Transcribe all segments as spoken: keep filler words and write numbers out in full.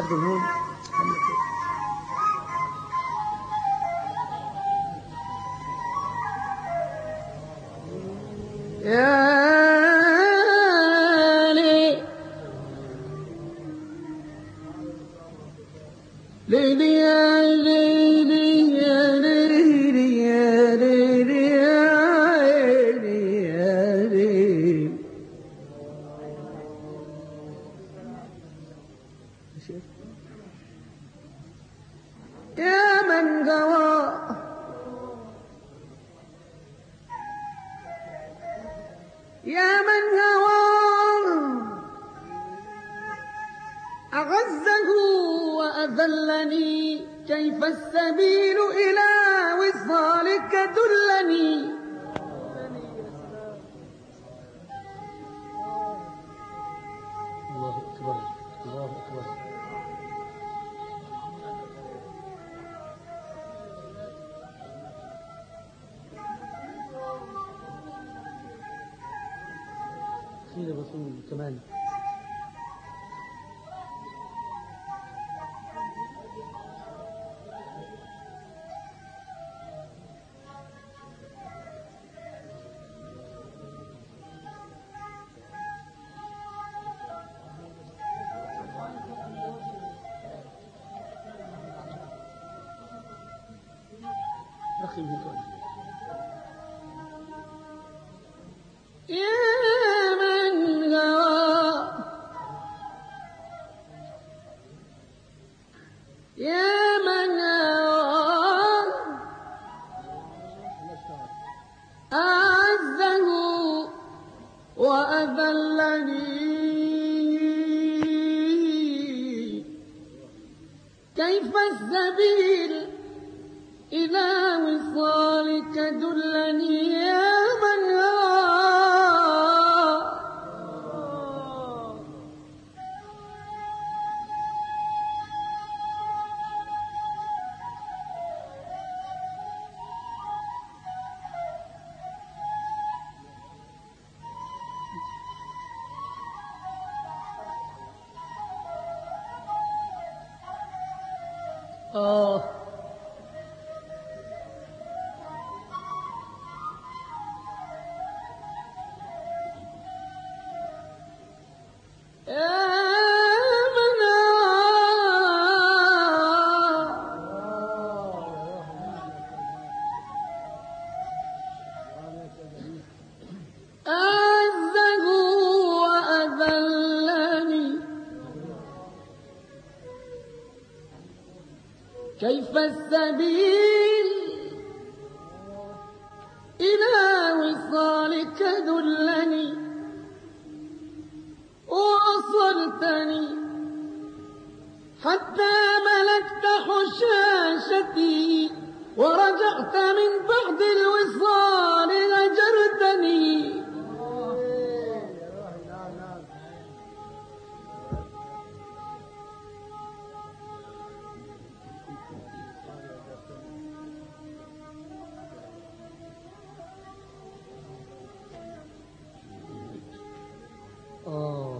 أرجو هون. يا لي ليلي يا ليلي يا ليلي يا ليلي يا ليلي يا من غوى يا من هوى أعزه وأذلني كيف السبيل إلى وصالك دلني الله أكبر الله أكبر خير رسول كمان أخي مثل يا من غوى يا من غوى أعزه وأذلني كيف السبيل إلى وصالك دلني يا من هوى آه أعزه وأذلني كيف السبيل إلى وصالك دلني وأصلتني حتى ملكت حشاشتي ورجعت من بعد الوصال هجرتني آه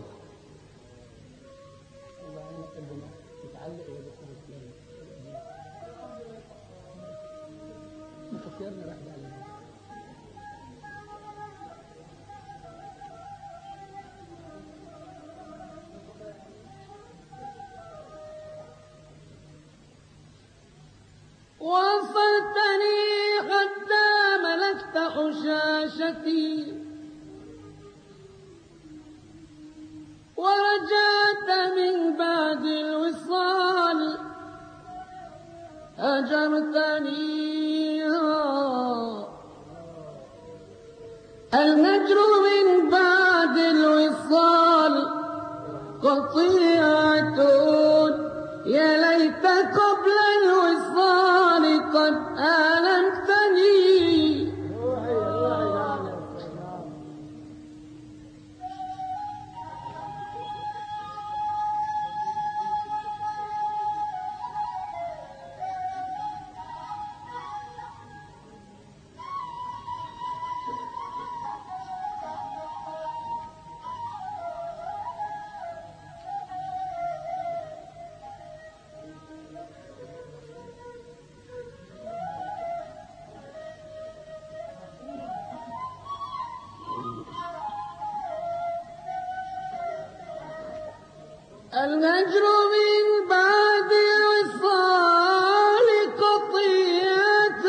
متعلق ولا مفكرنا راح علينا وصلتني حتى ملكت حشاشتي ورجعت من بعد الوصال هجرتني الهجر من بعد الوصال قطيعة يا ليت قبل الوصال قد آلمتني الهجر من بعد الوصال قطيعة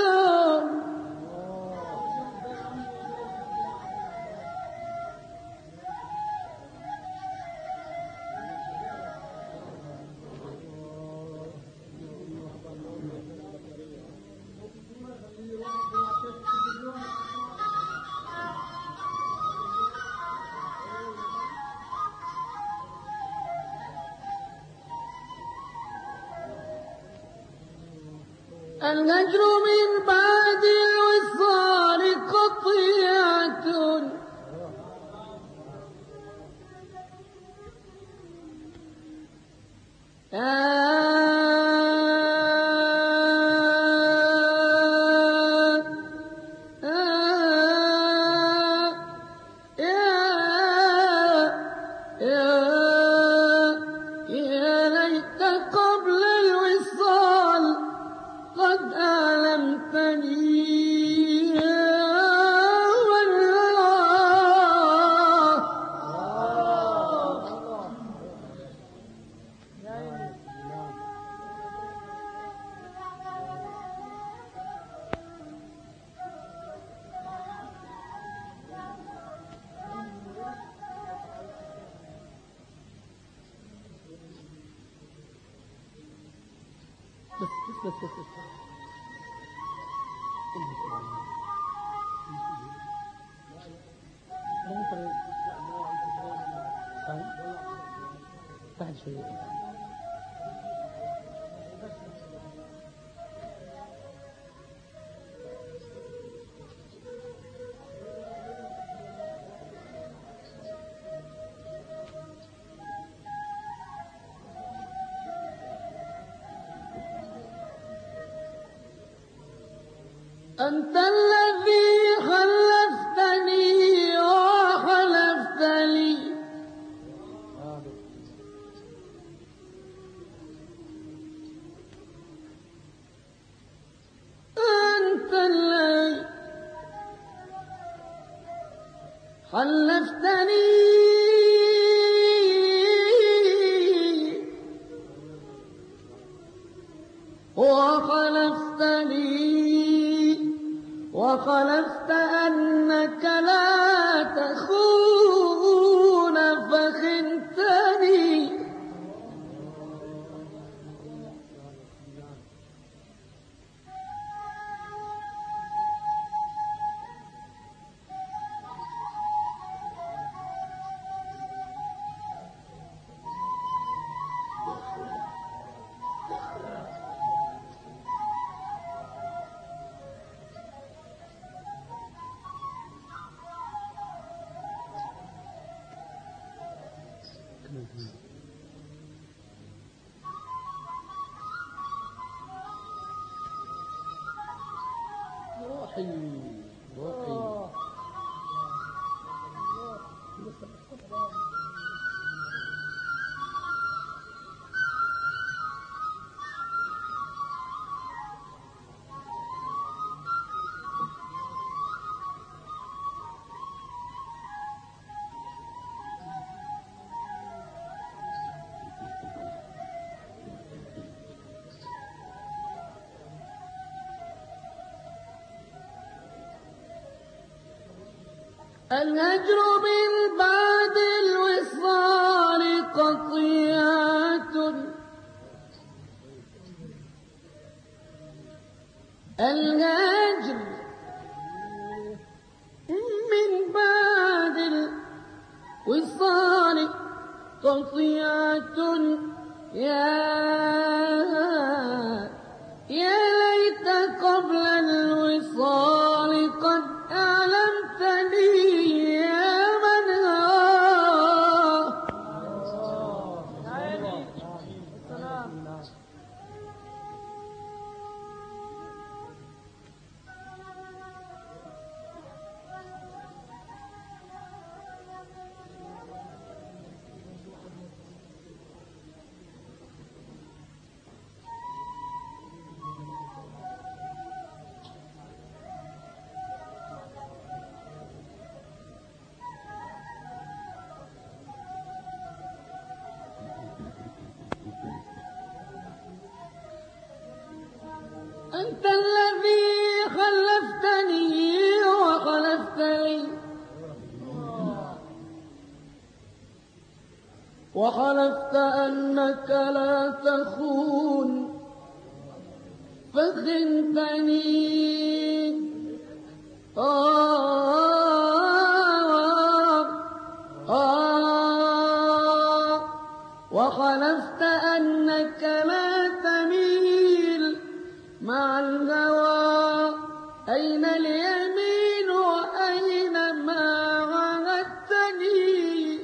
الهجر من بعد الوصال قطيعة يا ليت قبل الوصال قد ألمتني بس بس بس بس بعد شوية أنت الذي خلفتني وخلفت لي أنت الذي خلفتني وخلفت لي وخلفت أنك لا تخون فخنتني روحي روحي الهجر من بعد الوصال قطيعة الهجر من بعد الوصال قطيعة يا يا ليت قبل الوصال قد أعلمتني يا من وحلفت أنك لا تخون فخنتني. آه آه وحلفت أنك لا تميل مع الهوى. أين اليمين وأين ما عهدتني؟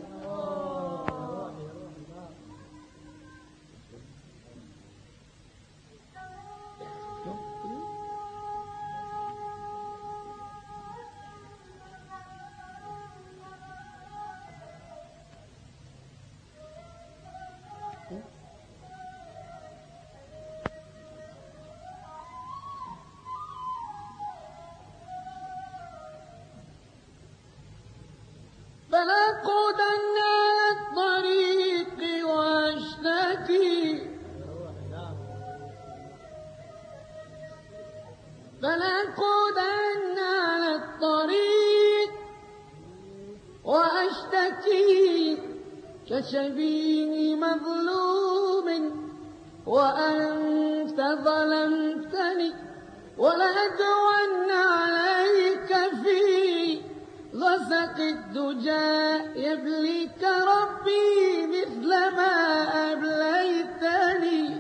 فلأقعدن على الطريق وأشتكي فلأقعدن على الطريق وأشتكي كشبيه مظلوم وأنت ظلمتني. ولأدعن عليك في غسق الدجى يبليك ربي مثل ما أبليتني.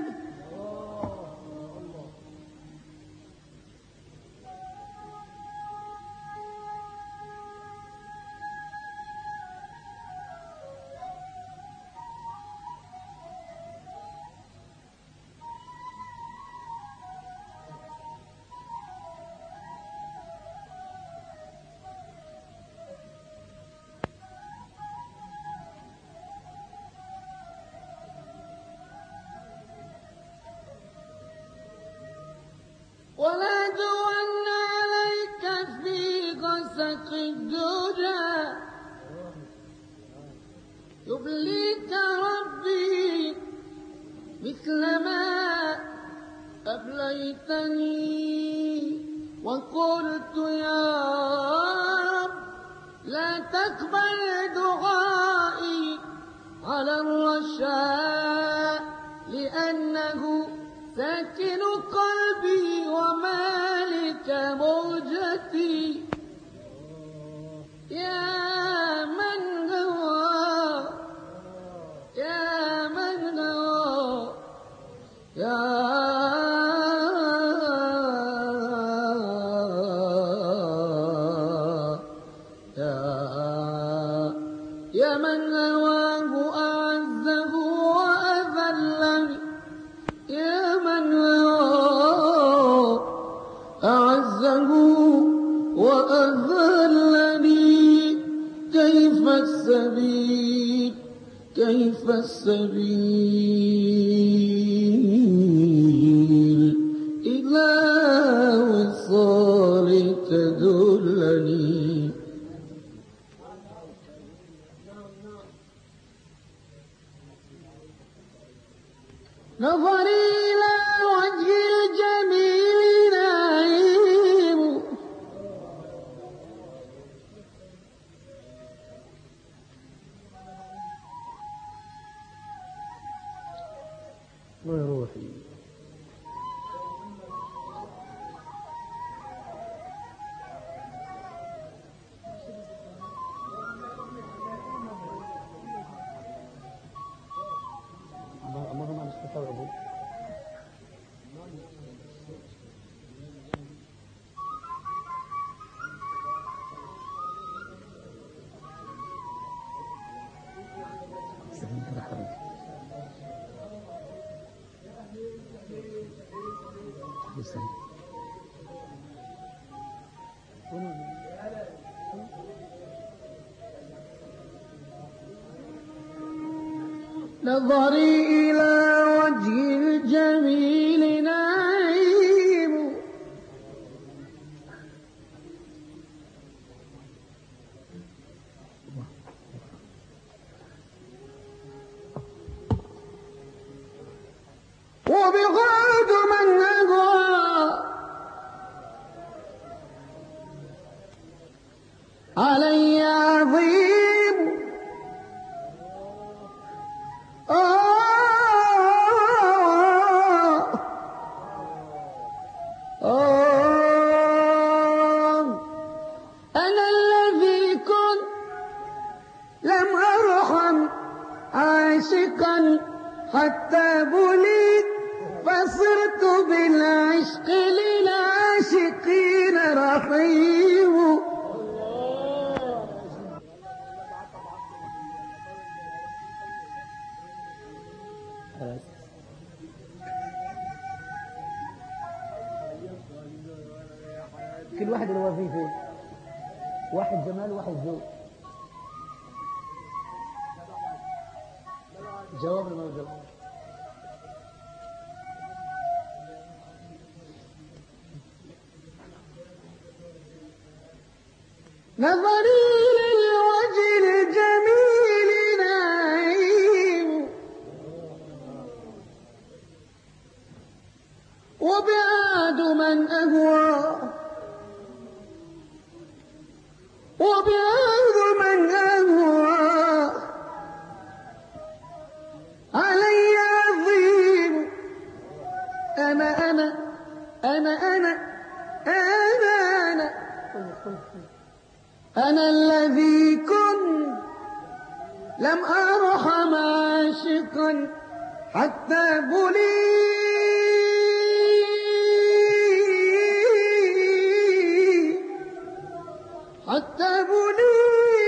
ولأدعن عليك في غسق الدجى يبليك ربي مثل ما أبليتني. وقلت يا رب لا تقبل دعائي على الرشاء لأنه ساكن قلبي ومالك موجتي. يا من هوى يا من هوى يا يا من هواه أعزه وأذلني. يا من هواه أعزه وأذلني. كيف السبيل كيف السبيل إلى وصالك تدلني. نظري إلى وجه الجميل نعيم. يا روحي أمرهم على استفاده. نظري إلى وجه الجميل نعيم. وبغاد من نهى علي عظيم. لم أرحم عاشقا حتى بليت فصرت بالعشق للعاشقين رحيم. كل واحد له وظيفة، واحد جمال وواحد ذوق. جواب ولا ما جواب؟ نظري للوجه الجميل نعيم وبعاد من أهوى وبعاد من أهوى علي عظيم. أنا أنا أنا أنا أنا أنا أنا الذي كنت لم أرحم عاشقا حتى بلي حتى بلي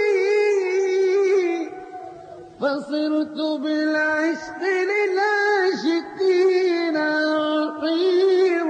فصرت بالعشق للعاشقين رحيم.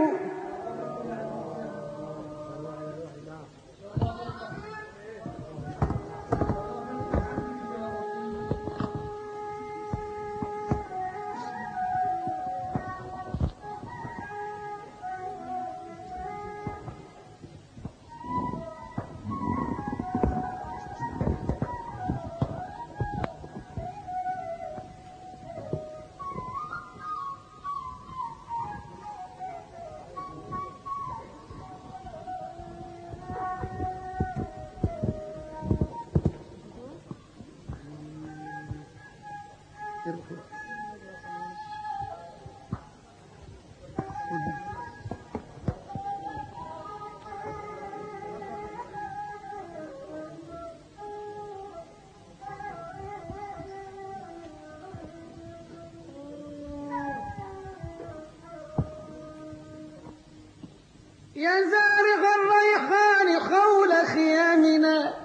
يا زارق الريحان خول خيامنا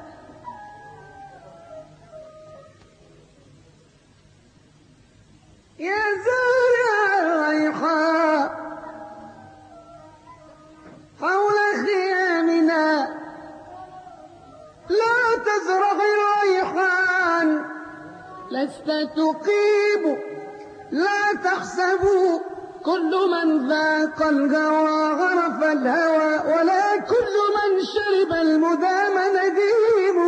يا زارق الريحان حول خيامنا لا تزرع الريحان لست تقيم لا تحسبوا كل من ذاق الهوى غرف الهوى ولا كل من شرب المدام نديم.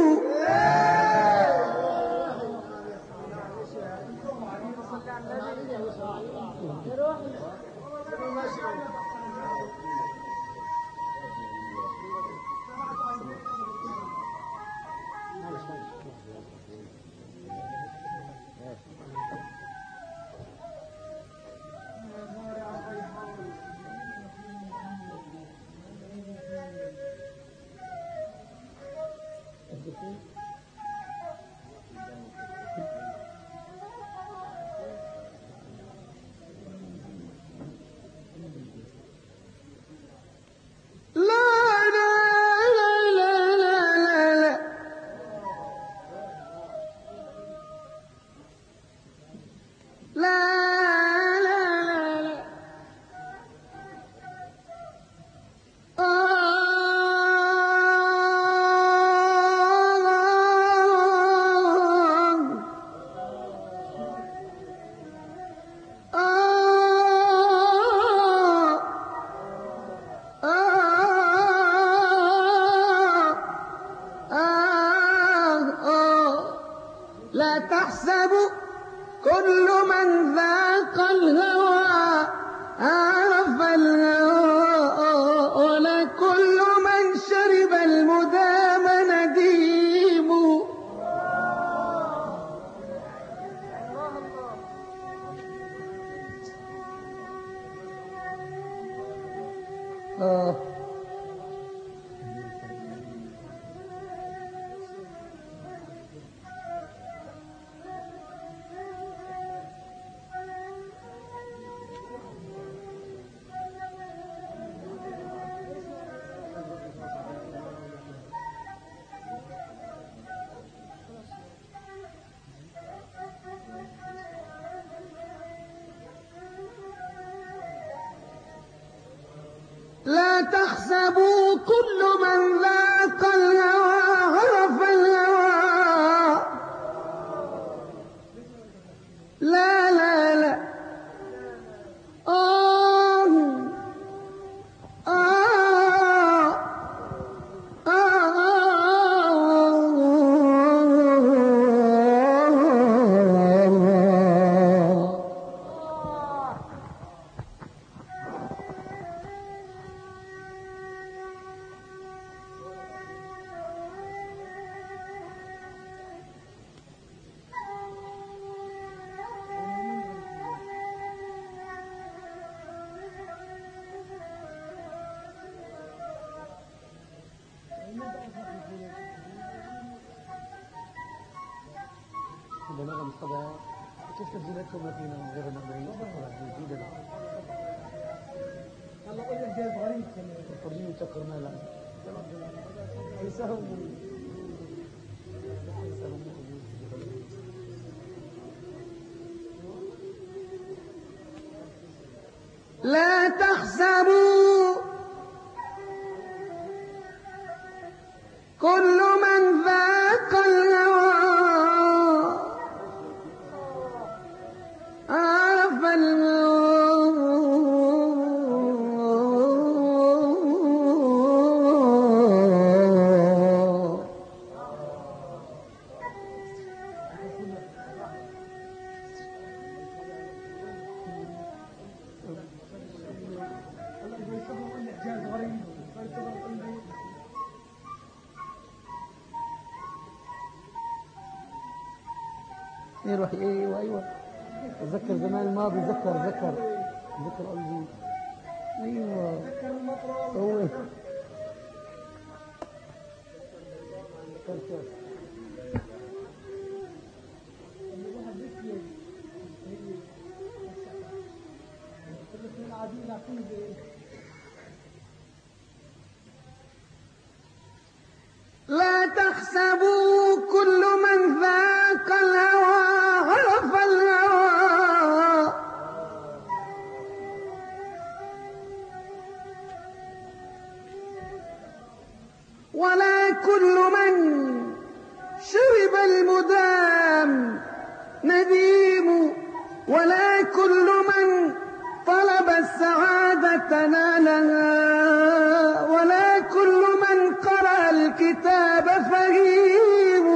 لا تحسبوا كل من ذاق الهوى عرف الهوى ولا كل من شرب المدام نديم. آه لا تحسبوا كل من ذاق الهوى عرف الهوى. لا لا لا آه آه بنغم الصباح كيف تنزيلاتكم ما فينا غير المقبرين جديدة هلا قول لك جايب غريب الفرجين يتشكرنا لا ليسهم لا تحسبوا كل من ذاق الهوى عرف يروح ايوه ايوه تذكر زمان الماضي ذكر ذكر ذكر قلبي ايوه هو لا تحسبوا كل من ذاق الهوى عرف الهوى. ولا كل من شرب المدام نديم. ولا كل من طلب السعادة نالها. ولا كل من قرأ الكتاب فهيم.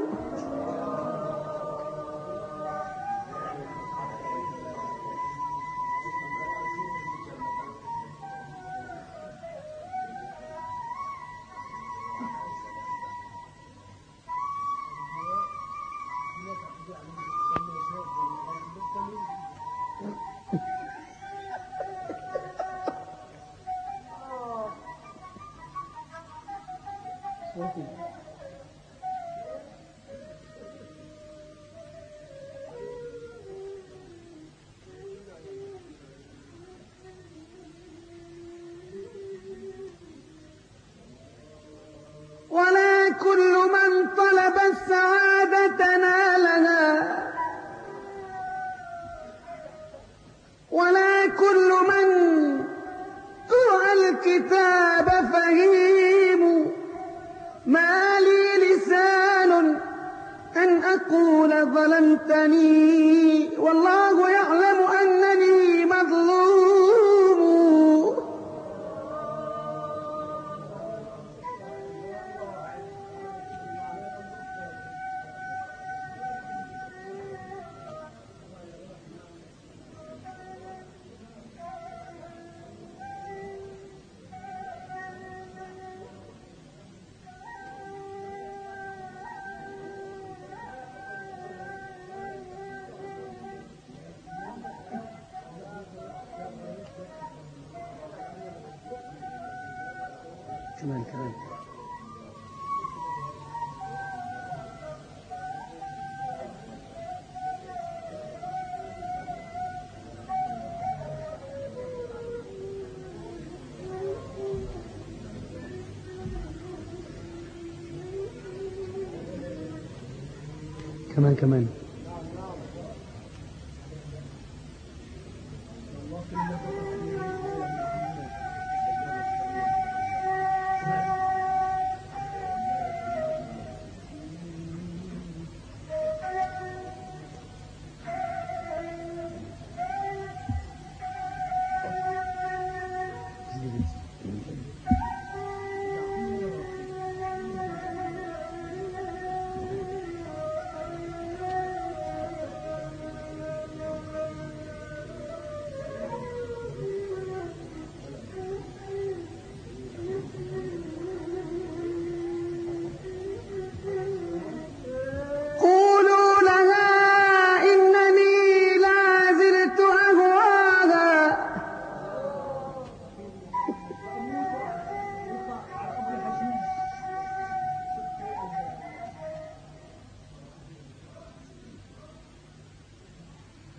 ولا كل من طلب السعادة نالها. ولا كل من قرأ الكتاب فهيم. ما لي لسان أن أقول ظلمتني والله يعلم أنني مظلوم. كمان كمان كمان كمان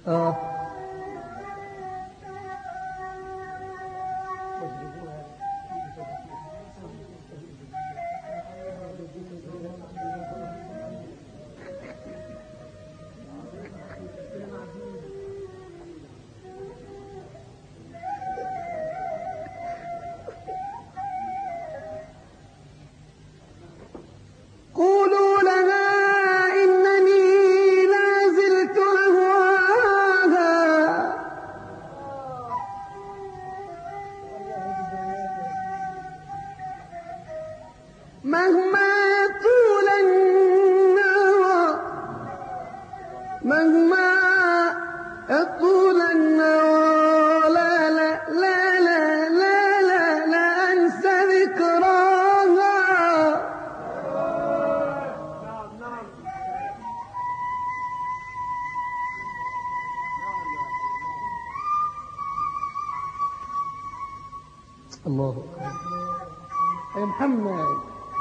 اه قولوا لها إنني لا زلت أهواها مهما طول النوى مهما طول النوى لا لا لا لا لا لا لا أنسى ذكراها الله أكبر يا محمد.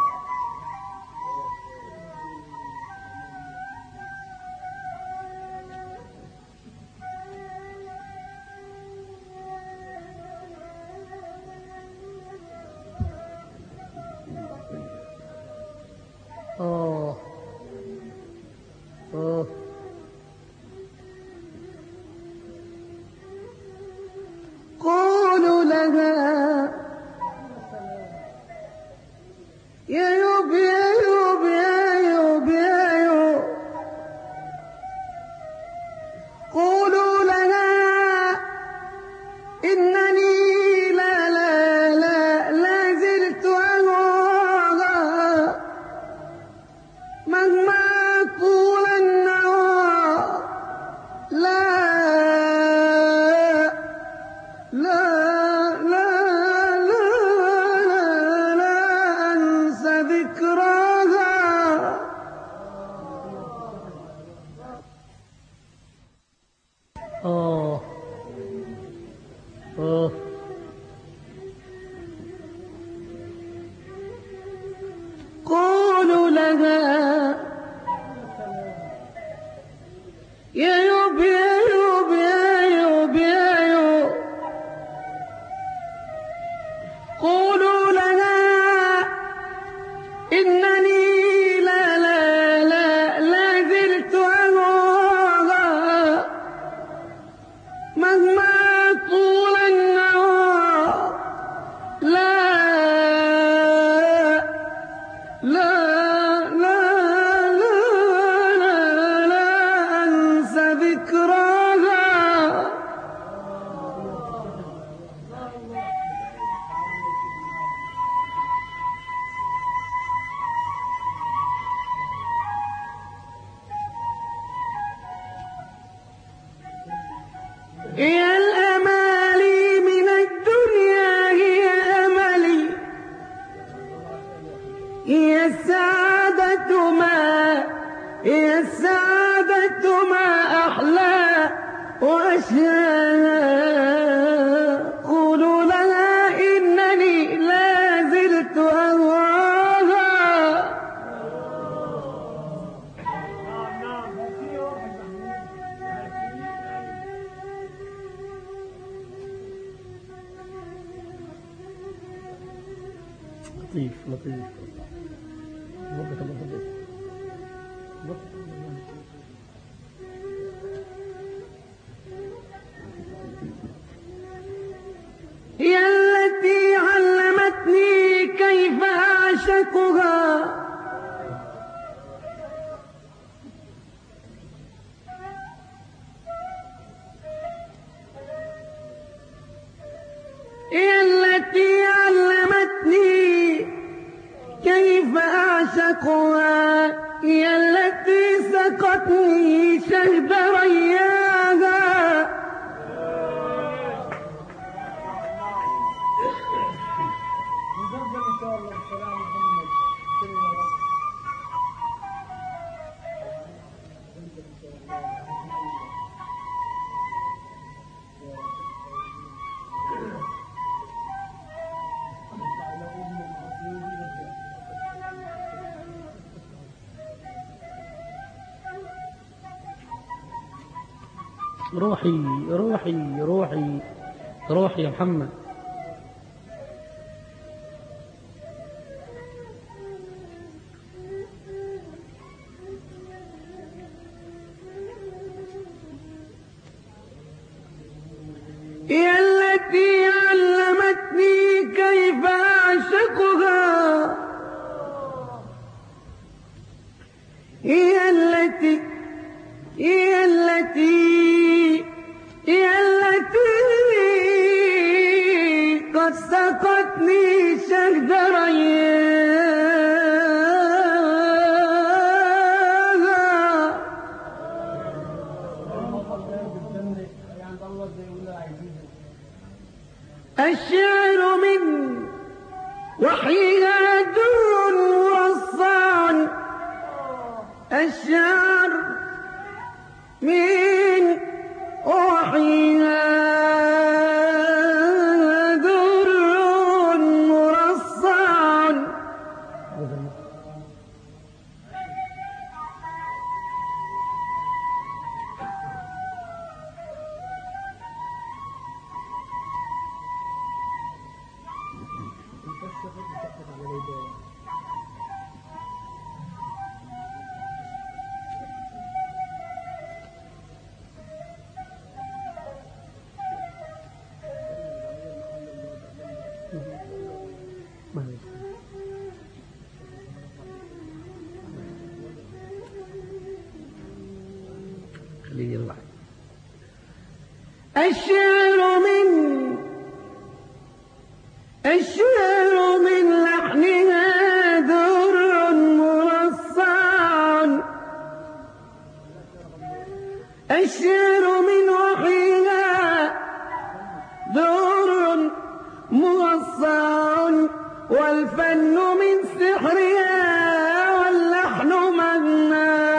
آه آه قولوا لها يا يوب يا يوب يا يوب يا يوب قولوا لها إنني لا لا لا لا زلت أهواها مهما طول النوى لا لا لا لا لا لا أنسى ذكراها آه آه قولوا لها يا يوب يا يوب يا يوب يا يوب قولوا لها إنني لا لا لا لا زلت أهواها مهما طول النوى لا لا لا لا لا لا أنسى ذكراها هي الأمالي من الدنيا هي أملي هي السعادة ما هي السعادة ما أحلى وأشهى قولوا لها إنني لا زلت أهواها لطيف لطيف بارك الله فيك. هي التي علمتني كيف أعشقها هي التي علمتني كيف أعشقها هي التي سقتني شهد رياها روحي روحي روحي روحي يا محمد. هي التي علمتني كيف أعشقها، هي التي هي التي هي التي قد سقتني شهد رياها. الشعر من وحيها در والصعن، الشعر من وحيها در مرصع. خليه يروح. الشعر من الشعر من لحنها در مرصع، الشعر من وحيها در مرصع، والفن من سحرها واللحن مغناها.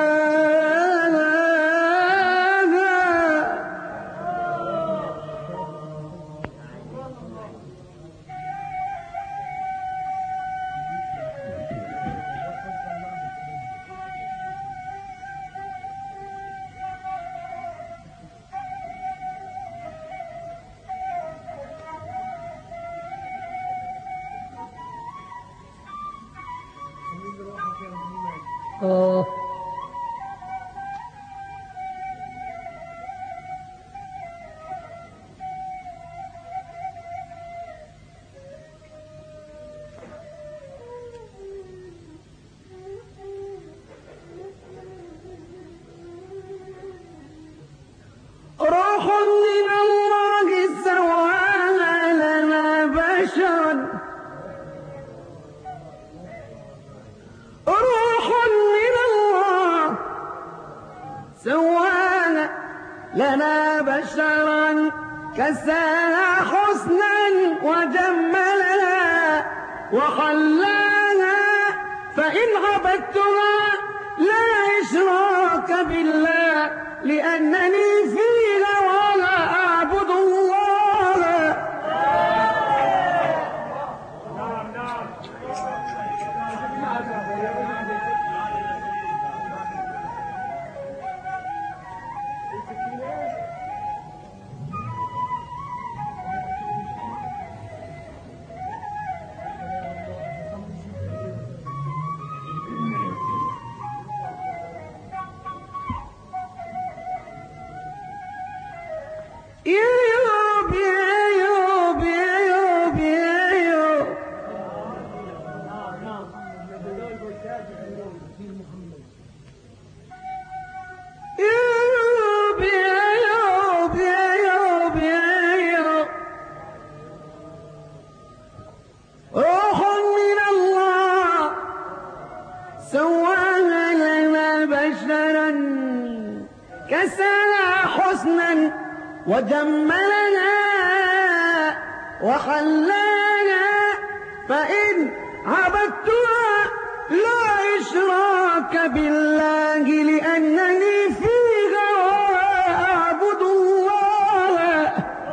آه روح من الله سواها لنا بشرا، روح من الله سواها لنا بشرا، كساها حسنا وجملها وخلاها، فإن عبدتها لا إشراك بالله، لأنني فيها ولا أعبد الله. يوب يا يوب يا يوب يا يوب، يوب يا يوب يا يوب يا يوب، روح من الله سواها لنا بشرا، كساها حسنا وجملنا وخلانا، فإن عبدتها لا إشراك بالله، لأنني فيها أعبد الله.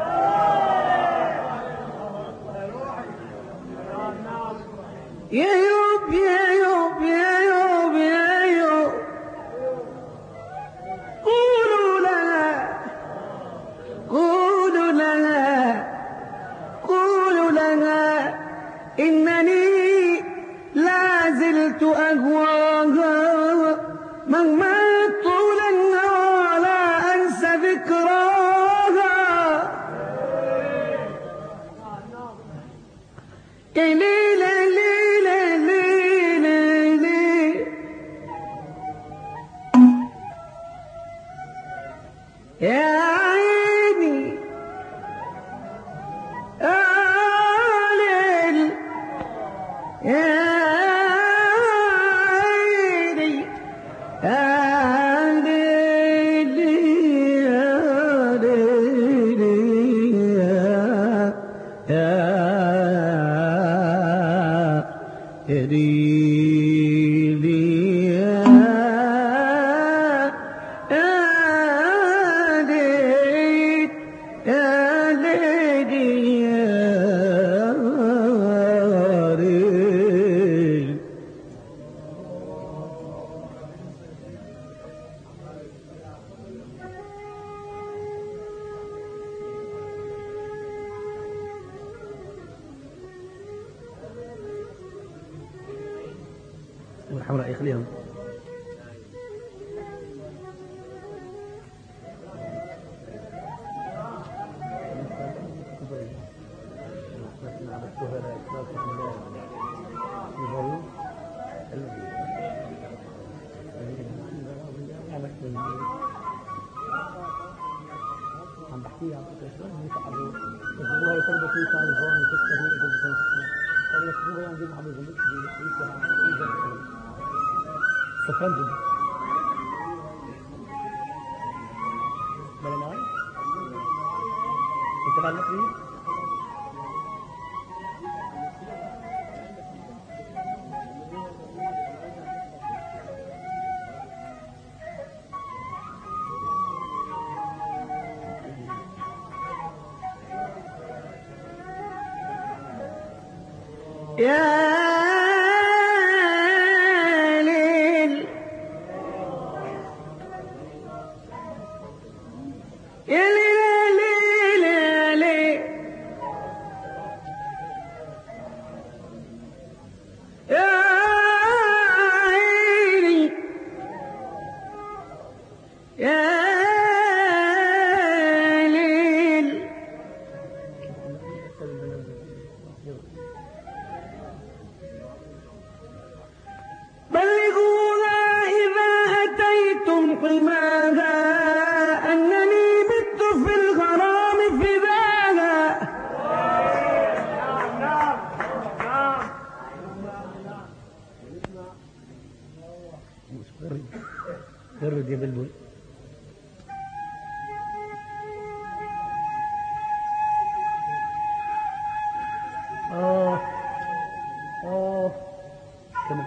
يا يوب يا يوب يا يوب يا يوب، قولوا لنا يا عيني آلل يا عيني آلل آلل يا والحمراء يخليهم عم بحكي عم بحكي شلون هيك ابو والله يتربى في كان هون تكتبوا قال لك شو بيان جيب حبيب لك سفران جدا بلا معي انت بعد نقري يا ليل يا ليل يا ليل يا عيني يا ليل بلغوها إذا أتيتم حماها أنني مت في الغرام فداها غرد يا بلبل آه آه كمان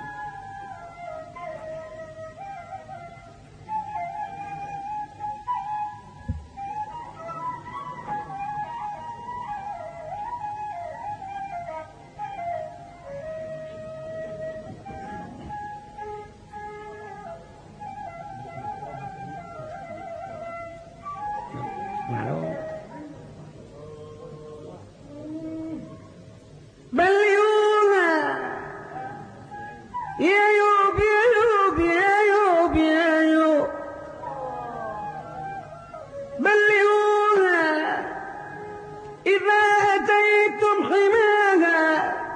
بلغوها يا يوب يا يوب يا يوب يا يوب بلغوها إذا أتيتم حماها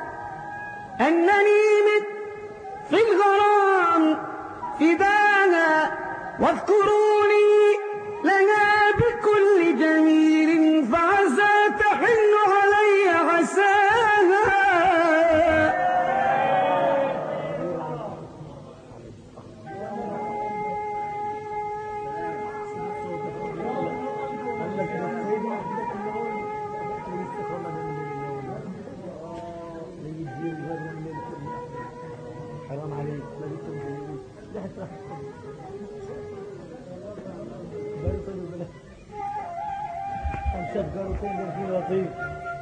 أنني مت في الغرام فداها واذكروني لها بكل جميل فعسى تحن علي عساها حرام عليك شفقروا كل في لطيف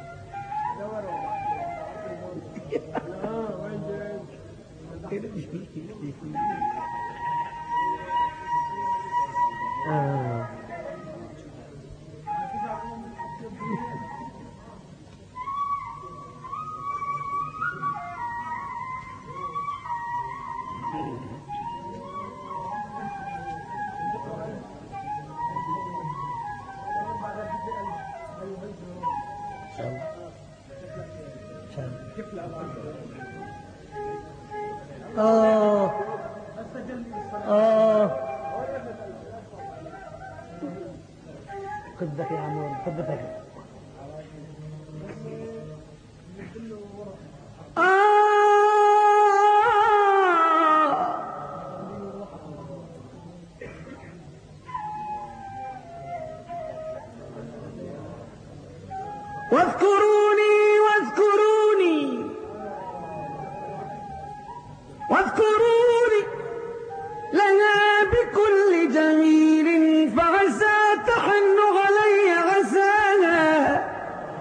آه. شاء الله شاء الله آه آه خدك يا عمور خدك. واذكروني واذكروني واذكروني لها بكل جميل فعسى تحن علي عساها.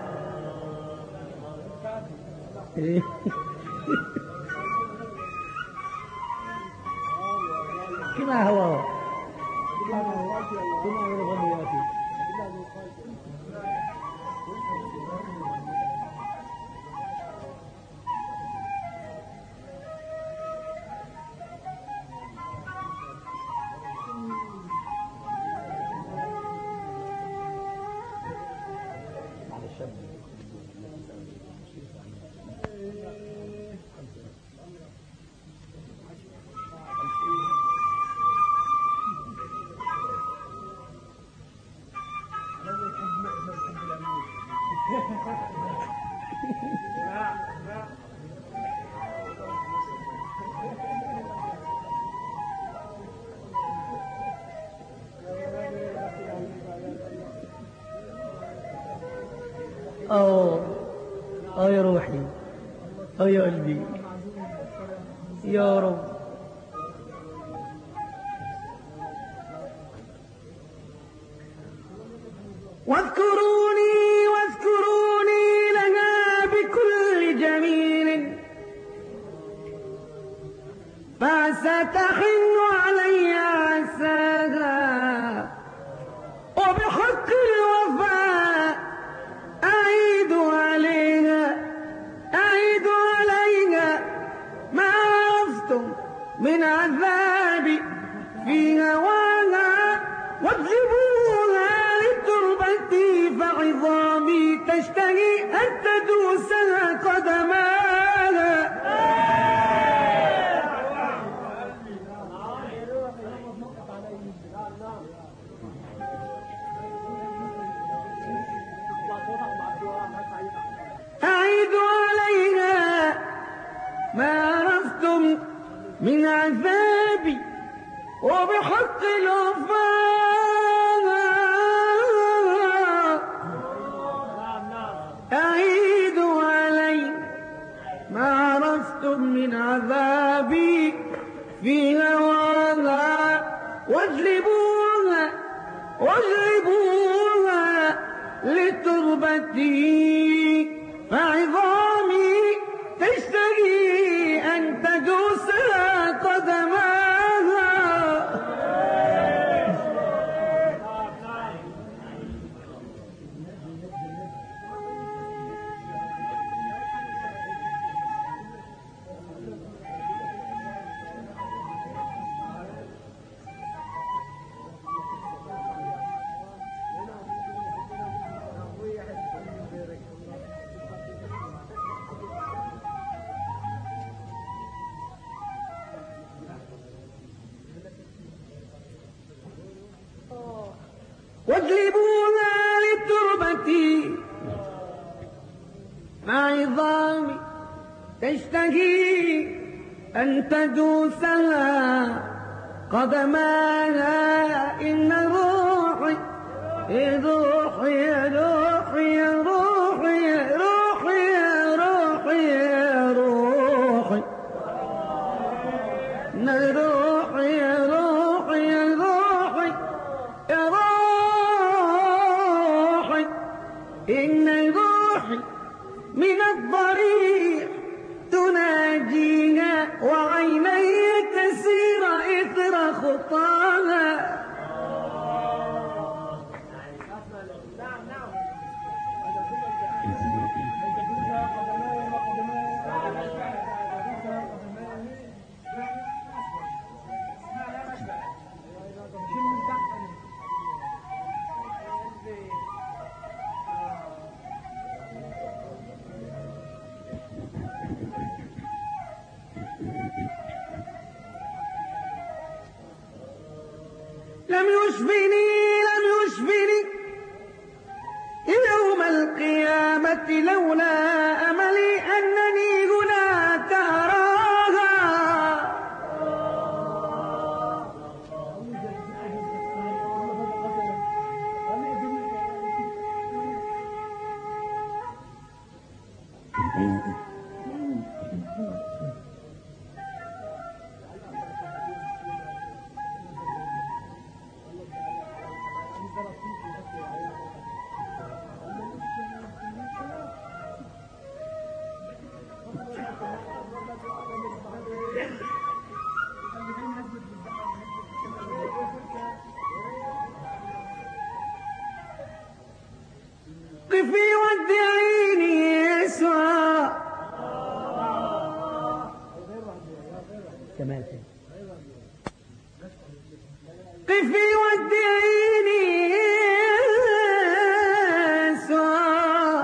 كما هو كما هو الغنياتي. أو أو يا روحي أو يا قلبي يا رب. واذكروني واذكروني لها بكل جميل فستحن علي عساها وبحق الوفاء أعيد عليها أعيد عليها ما عرفتم من عذابي في هواها واجلبوها لتربتي فعظامي تشتهي أن تدوسها قدماها. أعيد عليها ما عرفتم من عذابي وبحق الوفاء أعيد علي ما عرفتم من عذابي في هواها واجلبوها واجلبوها لتربتي فعظامي تشتهي أن تدوسها قدماها. واجلبوها لتربتي مع عظامي تشتهي أن تدوسها قدماها. إن روحي يا روحي يا روحي يا روحي يا روحي يا روحي يا روحي إن روحي يا روحي يا روحي يا روحي إن روحي من الضريح تناجيها وعيني تسير إثر خطاها. لم يشفني لم يشفني يوم القيامة لولا أملي أنني هناك أراها. قفي ودعيني يسوع كمال قفي ودعيني يسوع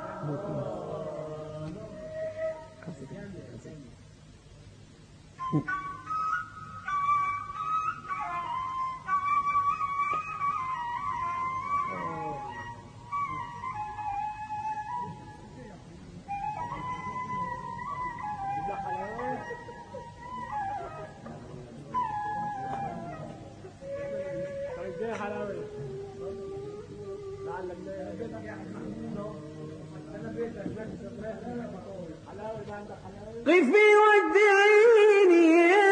قفي ودعيني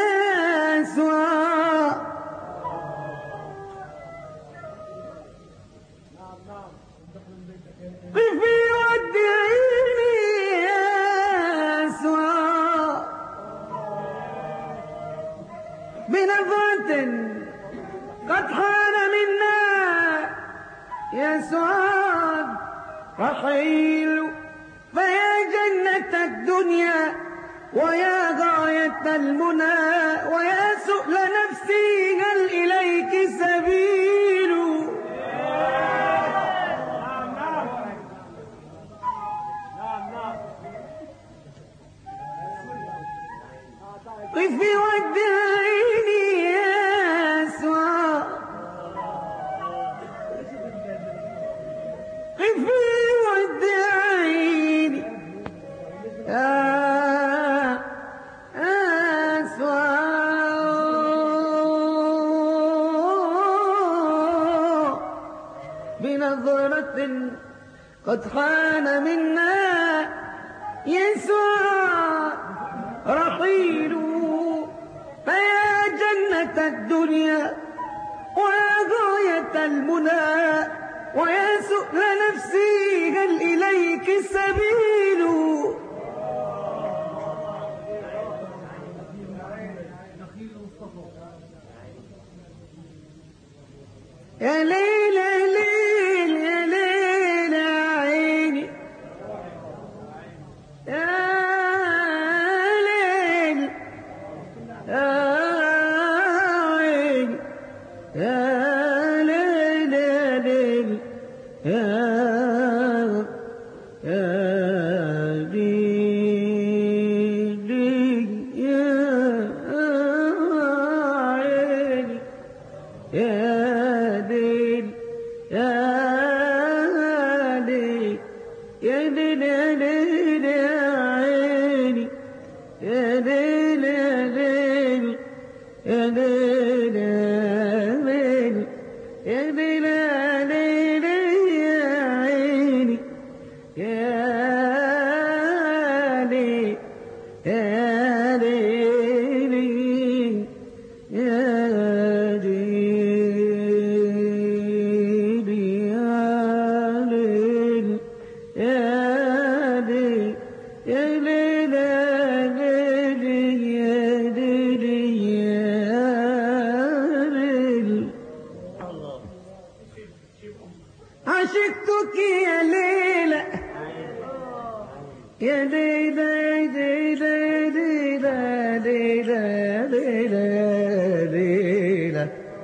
يسوع قفي ودعيني يسوع بنظرة قد حان منا يسوع رحيل فيا جنة الدنيا ويا غاية المنى ويا سؤل نفسي هل إليك سبيل. قفي ودعيني يسوع قفي ودعيني بنظرة قد حان منا يسوع رحيل فيا جنة الدنيا ويا غاية المنى ويا سؤل نفسي هل إليك سبيل. يا ليل يا ليل يا ليل يا عيني يا ليل يا عيني يا ليل يا ليل يا عشقتك يا ليلى يا ليلى ليلى ليلى ليلى ليلى ليلى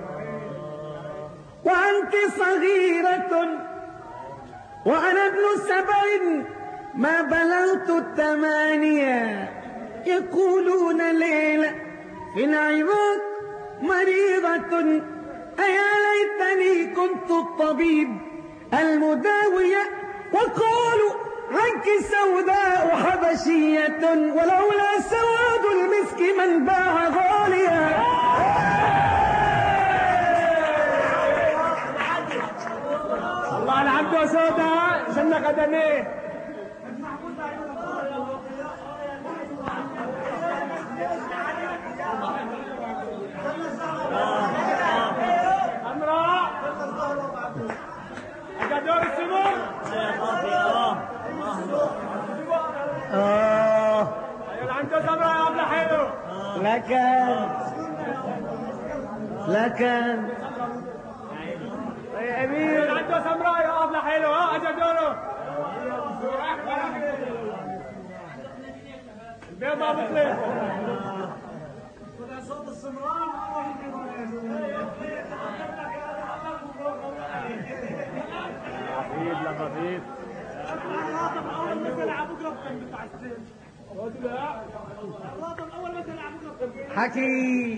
وأنت صغيرة وأنا ابن سبع ما بلغت الثمانية يقولون ليلى في العظام مريضة أيا ليتني كنت الطبيب المداوي وقالوا عنك سوداء حبشية ولولا سواد المسك من باع غاليا. الله العبد سوداء سنة قدميه دور السموم اه عنده سمرة يا ابن حلو لكن لكن يا امير عنده سمرة يا ابن حلو ها اجا دوره البيضة بطلت صوت السمران لطيف لطيف اول ما تلعب قرب بتاع السن اول ما تلعب قرب حكي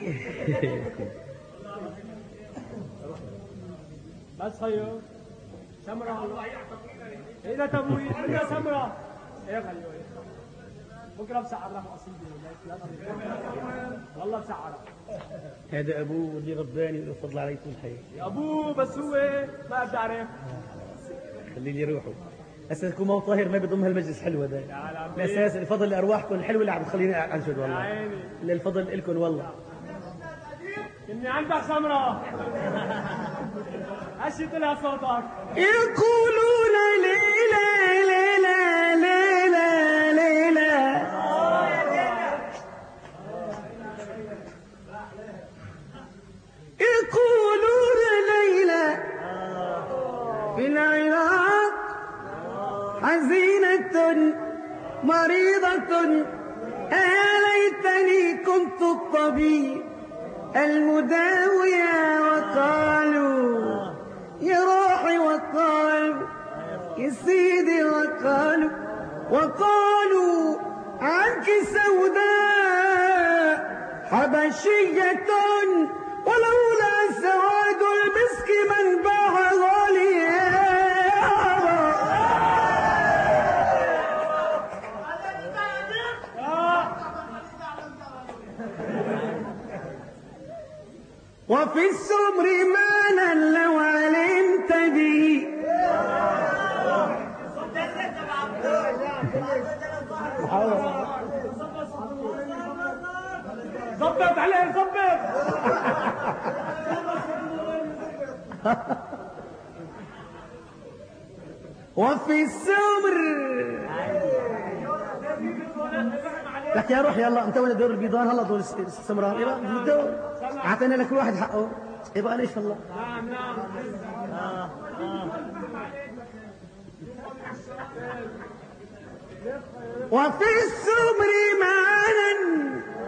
بس خيو سمرة اذا تبوي يا سمرة ايه خيو بكره بسعر لك قصيده والله بسعرها. هذا ابوه اللي رباني وفضل علي طول حياتي. يا ابوه بس هو ما بتعرف خلي لي روحه. اساسكم مو طاهر ما بيضم هالمجلس حلو هذا. الاساس الفضل لارواحكم الحلوه اللي عم تخليني انشد والله. يا عيني. الفضل لكم والله. اني عندك سمره. هشت لها صوتك. يقولون ليلى ليلى ليلى ليلى. يقولون ليلى في العراق حزينة مريضة يا ليتني كنت الطبيب المداوي وقالوا يا روحي وقالوا يا سيدي وقالوا وقالوا عنك سوداء حبشية ولولا سواد المسك من باع غاليا. وفي السمر مالا لو علمت به ضبط عليه ضبط. وفي السمر لك يا روح يلا انت وين دور البيضان هلا دور السمراء يلا الدور اعطينا لك واحد حقه يبقى ليش والله. نعم نعم آه آه. وفي السمر معنا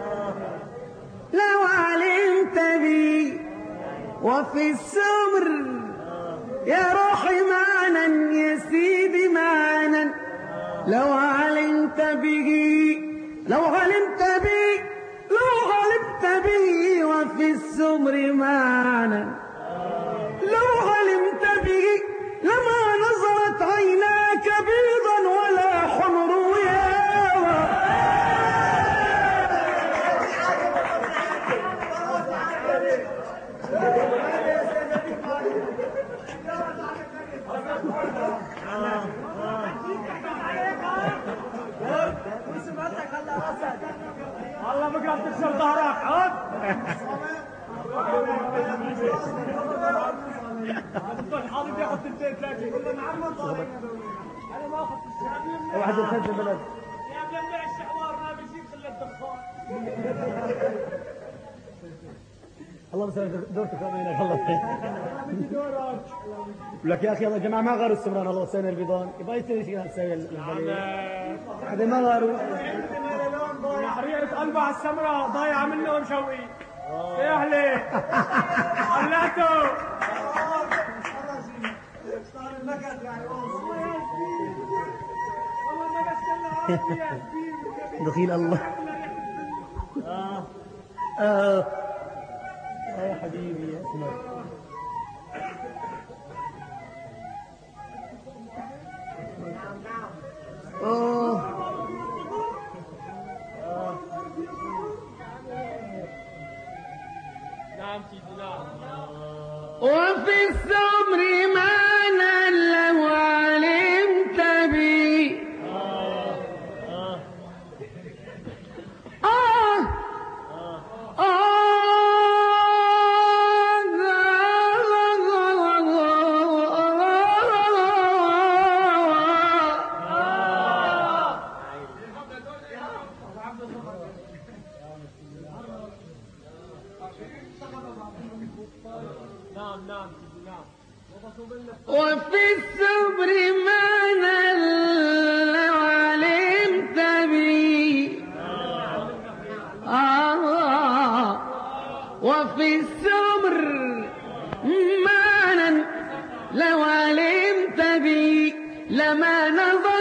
لو علمت بي وفي السمر يا روحي معنا يا سيدي معنا لو علمت به لو علمت به لو علمت به وفي السمر معنا لو علمت به لما نظرت عيناك بيضا ولا حمر يا الله بكره بتكسر ظهرك ها. حاضر بياخذ تنتين ثلاثه كلنا معمر طالع انا ما اخذت الشهاده واحد الخز البلد يا بلع الشحوار ما بيجيب الا الدخان. الله مسلم دورتك امينك الله دورك لك يا اخي الله جماعه ما غاروا السمران الله سنه البيضان يبغى يصير شيء نسوي هذا ما غاروا حريقة قلبه على السمرة ضايعة منه مشوي يا اهلي طلعته دخيل الله. اه اه يا حبيبي يا سمر وفي الصبر معنى لو علمت بي آه وفي الصبر معنى لو علمت بي آه وفي الصبر معنى لو علمت بي لما نظر